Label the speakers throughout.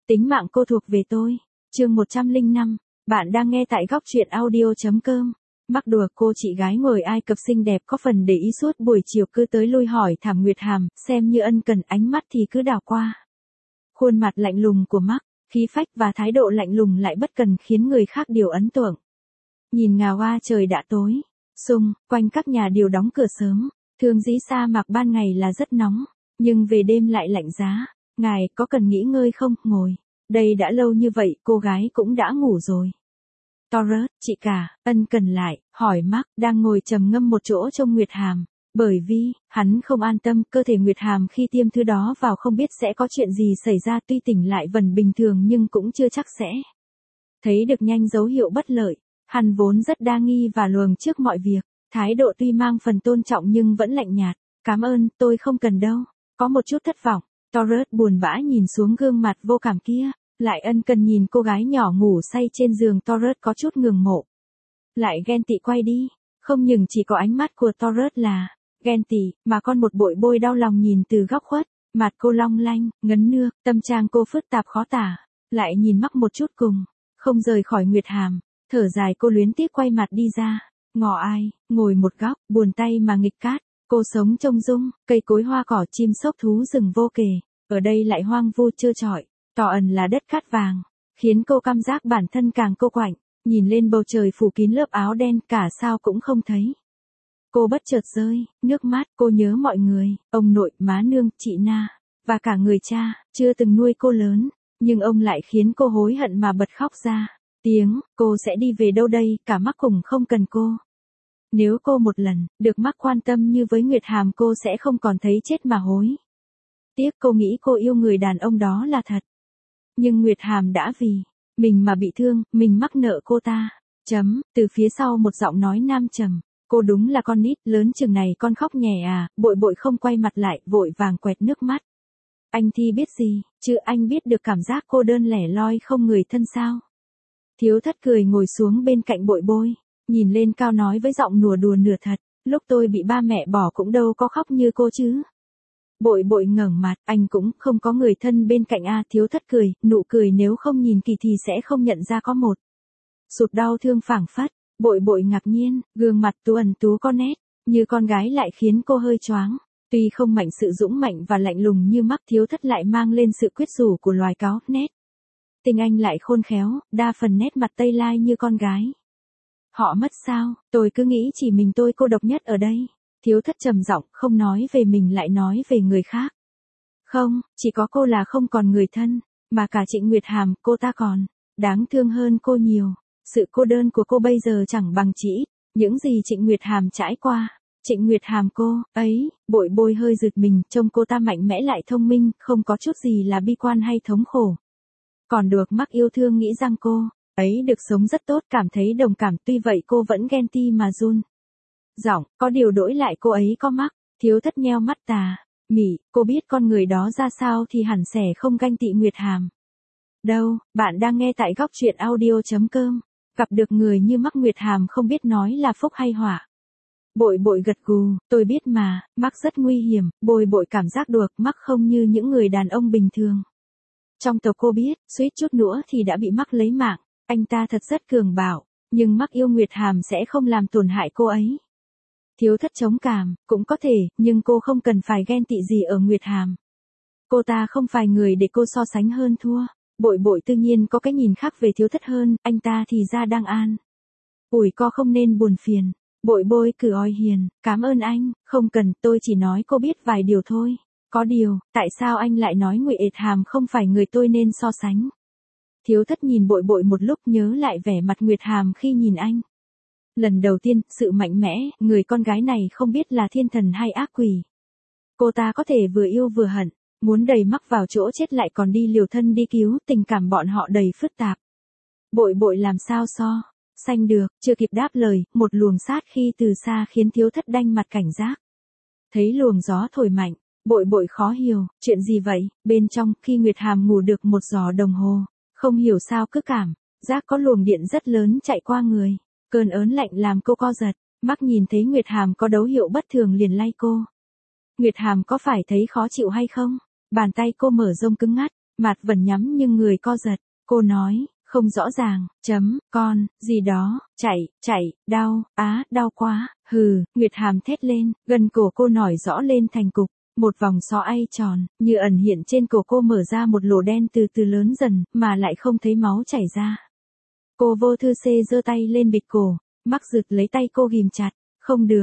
Speaker 1: Tính mạng cô thuộc về tôi. Chương 105. Bạn đang nghe tại góc truyện audio.com. Mắc đùa cô chị gái người Ai Cập xinh đẹp có phần để ý suốt buổi chiều cứ tới lui hỏi thảm Nguyệt Hàm, xem như ân cần, ánh mắt thì cứ đảo qua. Khuôn mặt lạnh lùng của Mắc, khí phách và thái độ lạnh lùng lại bất cần khiến người khác điều ấn tượng. Nhìn ngào hoa trời đã tối, xung quanh các nhà đều đóng cửa sớm, thường dĩ sa mạc ban ngày là rất nóng, nhưng về đêm lại lạnh giá. Ngài có cần nghỉ ngơi không? Ngồi. Đây đã lâu như vậy, cô gái cũng đã ngủ rồi. Torres, chị cả, ân cần lại, hỏi Mark đang ngồi trầm ngâm một chỗ trông Nguyệt Hàm. Bởi vì, hắn không an tâm, cơ thể Nguyệt Hàm khi tiêm thứ đó vào không biết sẽ có chuyện gì xảy ra, tuy tỉnh lại vẫn bình thường nhưng cũng chưa chắc sẽ. Thấy được nhanh dấu hiệu bất lợi, hắn vốn rất đa nghi và luồng trước mọi việc, thái độ tuy mang phần tôn trọng nhưng vẫn lạnh nhạt. Cảm ơn, tôi không cần đâu. Có một chút thất vọng. Torres buồn bã nhìn xuống gương mặt vô cảm kia, lại ân cần nhìn cô gái nhỏ ngủ say trên giường. Torres có chút ngưỡng mộ, lại ghen tị quay đi. Không những chỉ có ánh mắt của Torres là ghen tị, mà còn một bội bôi đau lòng nhìn từ góc khuất. Mặt cô long lanh, ngấn nước, tâm trạng cô phức tạp khó tả, lại nhìn Mắc một chút cùng không rời khỏi Nguyệt Hàm. Thở dài cô luyến tiếc quay mặt đi ra, ngỏ ai, ngồi một góc, buồn tay mà nghịch cát. Cô sống trông dung, cây cối hoa cỏ chim sóc thú rừng vô kể, ở đây lại hoang vu trơ trọi, tỏ ẩn là đất cát vàng, khiến cô cảm giác bản thân càng cô quạnh, nhìn lên bầu trời phủ kín lớp áo đen cả sao cũng không thấy. Cô bất chợt rơi nước mắt, cô nhớ mọi người, ông nội, má nương, chị Na, và cả người cha, chưa từng nuôi cô lớn, nhưng ông lại khiến cô hối hận mà bật khóc ra tiếng. Cô sẽ đi về đâu đây, cả Mắc cùng không cần cô. Nếu cô một lần được Mắc quan tâm như với Nguyệt Hàm, cô sẽ không còn thấy chết mà hối tiếc. Cô nghĩ cô yêu người đàn ông đó là thật, nhưng Nguyệt Hàm đã vì mình mà bị thương, mình mắc nợ cô ta. Từ phía sau một giọng nói nam trầm, cô đúng là con nít, lớn chừng này con khóc nhè à. Bội bội không quay mặt lại, vội vàng quẹt nước mắt. Anh thì biết gì, chứ anh biết được cảm giác cô đơn lẻ loi không người thân sao? Thiếu thất cười ngồi xuống bên cạnh bội bôi, nhìn lên cao nói với giọng nửa đùa nửa thật, lúc tôi bị ba mẹ bỏ cũng đâu có khóc như cô chứ. Bội bội ngẩng mặt, anh cũng không có người thân bên cạnh à. Thiếu thất cười, nụ cười nếu không nhìn kỹ thì sẽ không nhận ra có một sụt đau thương phảng phất. Bội bội ngạc nhiên, gương mặt tú ẩn tú có nét như con gái lại khiến cô hơi choáng. Tuy không mạnh sự dũng mạnh và lạnh lùng như Mắc, Thiếu thất lại mang lên sự quyết rủ của loài cáo, nét tình anh lại khôn khéo, đa phần nét mặt Tây Lai như con gái. Họ mất sao? Tôi cứ nghĩ chỉ mình tôi cô độc nhất ở đây. Thiếu thất trầm giọng, không nói về mình lại nói về người khác. Không, chỉ có cô là không còn người thân, mà cả Trịnh Nguyệt Hàm, cô ta còn đáng thương hơn cô nhiều. Sự cô đơn của cô bây giờ chẳng bằng chỉ những gì Trịnh Nguyệt Hàm trải qua. Trịnh Nguyệt Hàm cô ấy, bội bôi hơi giật mình, trông cô ta mạnh mẽ lại thông minh, không có chút gì là bi quan hay thống khổ. Còn được Mắc yêu thương, nghĩ rằng cô ấy được sống rất tốt, cảm thấy đồng cảm. Tuy vậy cô vẫn ghen ti mà run giọng, có điều đổi lại cô ấy có Mắc. Thiếu thất nheo mắt tà mỉ, cô biết con người đó ra sao thì hẳn sẽ không ganh tị Nguyệt Hàm đâu. Bạn đang nghe tại góc truyện audio.com. Gặp được người như Mắc, Nguyệt Hàm không biết nói là phúc hay họa. Bội bội gật gù, tôi biết mà, Mắc rất nguy hiểm. Bội bội cảm giác được Mắc không như những người đàn ông bình thường. Trong tộc cô biết, suýt chút nữa thì đã bị Mắc lấy mạng. Anh ta thật rất cường bạo, nhưng Mắc yêu Nguyệt Hàm sẽ không làm tổn hại cô ấy. Thiếu thất chống cảm, cũng có thể, nhưng cô không cần phải ghen tị gì ở Nguyệt Hàm. Cô ta không phải người để cô so sánh hơn thua. Bội bội tự nhiên có cái nhìn khác về thiếu thất hơn, anh ta thì ra đang an ủi co không nên buồn phiền. Bội bôi cử oi hiền, cảm ơn anh, không cần, tôi chỉ nói cô biết vài điều thôi. Có điều, tại sao anh lại nói Nguyệt Hàm không phải người tôi nên so sánh? Thiếu thất nhìn bội bội một lúc, nhớ lại vẻ mặt Nguyệt Hàm khi nhìn anh lần đầu tiên, sự mạnh mẽ, người con gái này không biết là thiên thần hay ác quỷ. Cô ta có thể vừa yêu vừa hận, muốn đẩy Mắc vào chỗ chết lại còn đi liều thân đi cứu, tình cảm bọn họ đầy phức tạp. Bội bội làm sao so sánh được, chưa kịp đáp lời, một luồng sát khi từ xa khiến thiếu thất đanh mặt cảnh giác. Thấy luồng gió thổi mạnh, bội bội khó hiểu, chuyện gì vậy? Bên trong, khi Nguyệt Hàm ngủ được một giờ đồng hồ, không hiểu sao cứ cảm giác có luồng điện rất lớn chạy qua người. Cơn ớn lạnh làm cô co giật. Mắc nhìn thấy Nguyệt Hàm có dấu hiệu bất thường liền lay cô. Nguyệt Hàm có phải thấy khó chịu hay không? Bàn tay cô mở rông cứng ngắt, Mặt vẫn nhắm nhưng người co giật. Cô nói, không rõ ràng, con, gì đó, chạy, đau, đau quá, hừ, Nguyệt Hàm thét lên, gần cổ cô nổi rõ lên thành cục. Một vòng xoáy tròn, như ẩn hiện trên cổ cô mở ra một lỗ đen từ từ lớn dần, mà lại không thấy máu chảy ra. Cô vô thư xê giơ tay lên bịt cổ, Mắc Dực lấy tay cô ghìm chặt, không được,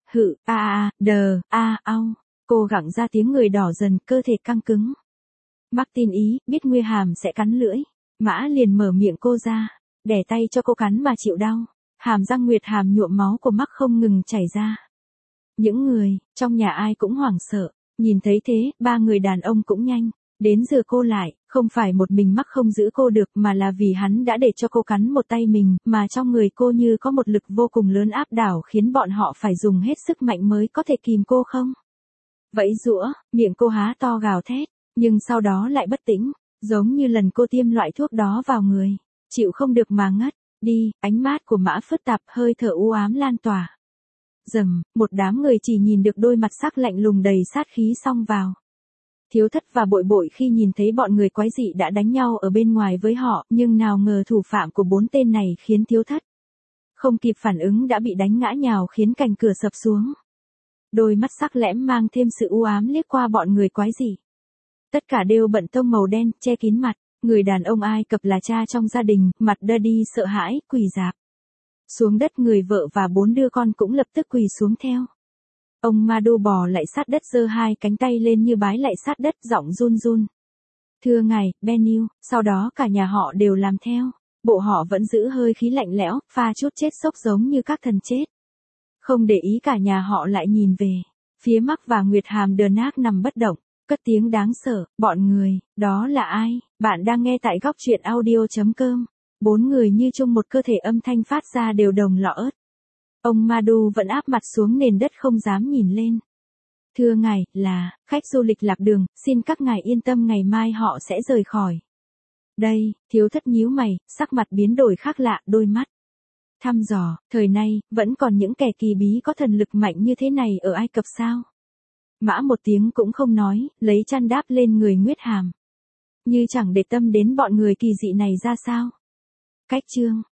Speaker 1: ao. Cô gặng ra tiếng người đỏ dần, cơ thể căng cứng. Martin ý, biết Nguyệt Hàm sẽ cắn lưỡi. Mã liền mở miệng cô ra, đẻ tay cho cô cắn mà chịu đau. Hàm răng Nguyệt Hàm nhuộm máu của Mắc không ngừng chảy ra. Những người trong nhà ai cũng hoảng sợ, nhìn thấy thế, ba người đàn ông cũng nhanh đến rửa cô lại, không phải một mình Mắc không giữ cô được mà là vì hắn đã để cho cô cắn một tay mình, mà trong người cô như có một lực vô cùng lớn áp đảo khiến bọn họ phải dùng hết sức mạnh mới có thể kìm cô không. Vẫy giũa, miệng cô há to gào thét, nhưng sau đó lại bất tĩnh, giống như lần cô tiêm loại thuốc đó vào người, chịu không được mà ngất đi. Ánh mắt của Mã phức tạp, hơi thở u ám lan tỏa. Rầm, một đám người chỉ nhìn được đôi mặt sắc lạnh lùng đầy sát khí xông vào. Thiếu Thất và Bội Bội khi nhìn thấy bọn người quái dị đã đánh nhau ở bên ngoài với họ, nhưng nào ngờ thủ phạm của 4 tên này khiến Thiếu Thất không kịp phản ứng đã bị đánh ngã nhào khiến cành cửa sập xuống. Đôi mắt sắc lẻm mang thêm sự u ám liếc qua bọn người quái dị. Tất cả đều bận tông màu đen, che kín mặt. Người đàn ông Ai Cập là cha trong gia đình, mặt đơ đi sợ hãi, quỳ rạp xuống đất. Người vợ và 4 đứa con cũng lập tức quỳ xuống theo. Ông Madu bò lại sát đất, giơ 2 cánh tay lên như bái lại sát đất, giọng run run. Thưa ngài, Benil. Sau đó cả nhà họ đều làm theo. Bộ họ vẫn giữ hơi khí lạnh lẽo, pha chút chết sốc giống như các thần chết. Không để ý cả nhà họ lại nhìn về phía Mắc và Nguyệt Hàm đờ nác nằm bất động, cất tiếng đáng sợ, bọn người, đó là ai? Bạn đang nghe tại góc truyện audio.com. 4 người như chung một cơ thể, âm thanh phát ra đều đồng lọ ớt. Ông Madu vẫn áp mặt xuống nền đất không dám nhìn lên. Thưa ngài, là khách du lịch lạc đường, xin các ngài yên tâm, ngày mai họ sẽ rời khỏi đây. Thiếu Thất nhíu mày, sắc mặt biến đổi khác lạ, đôi mắt thăm dò, thời nay, vẫn còn những kẻ kỳ bí có thần lực mạnh như thế này ở Ai Cập sao? Mã một tiếng cũng không nói, lấy chăn đáp lên người Nguyệt Hàm. Như chẳng để tâm đến bọn người kỳ dị này ra sao. Cách chương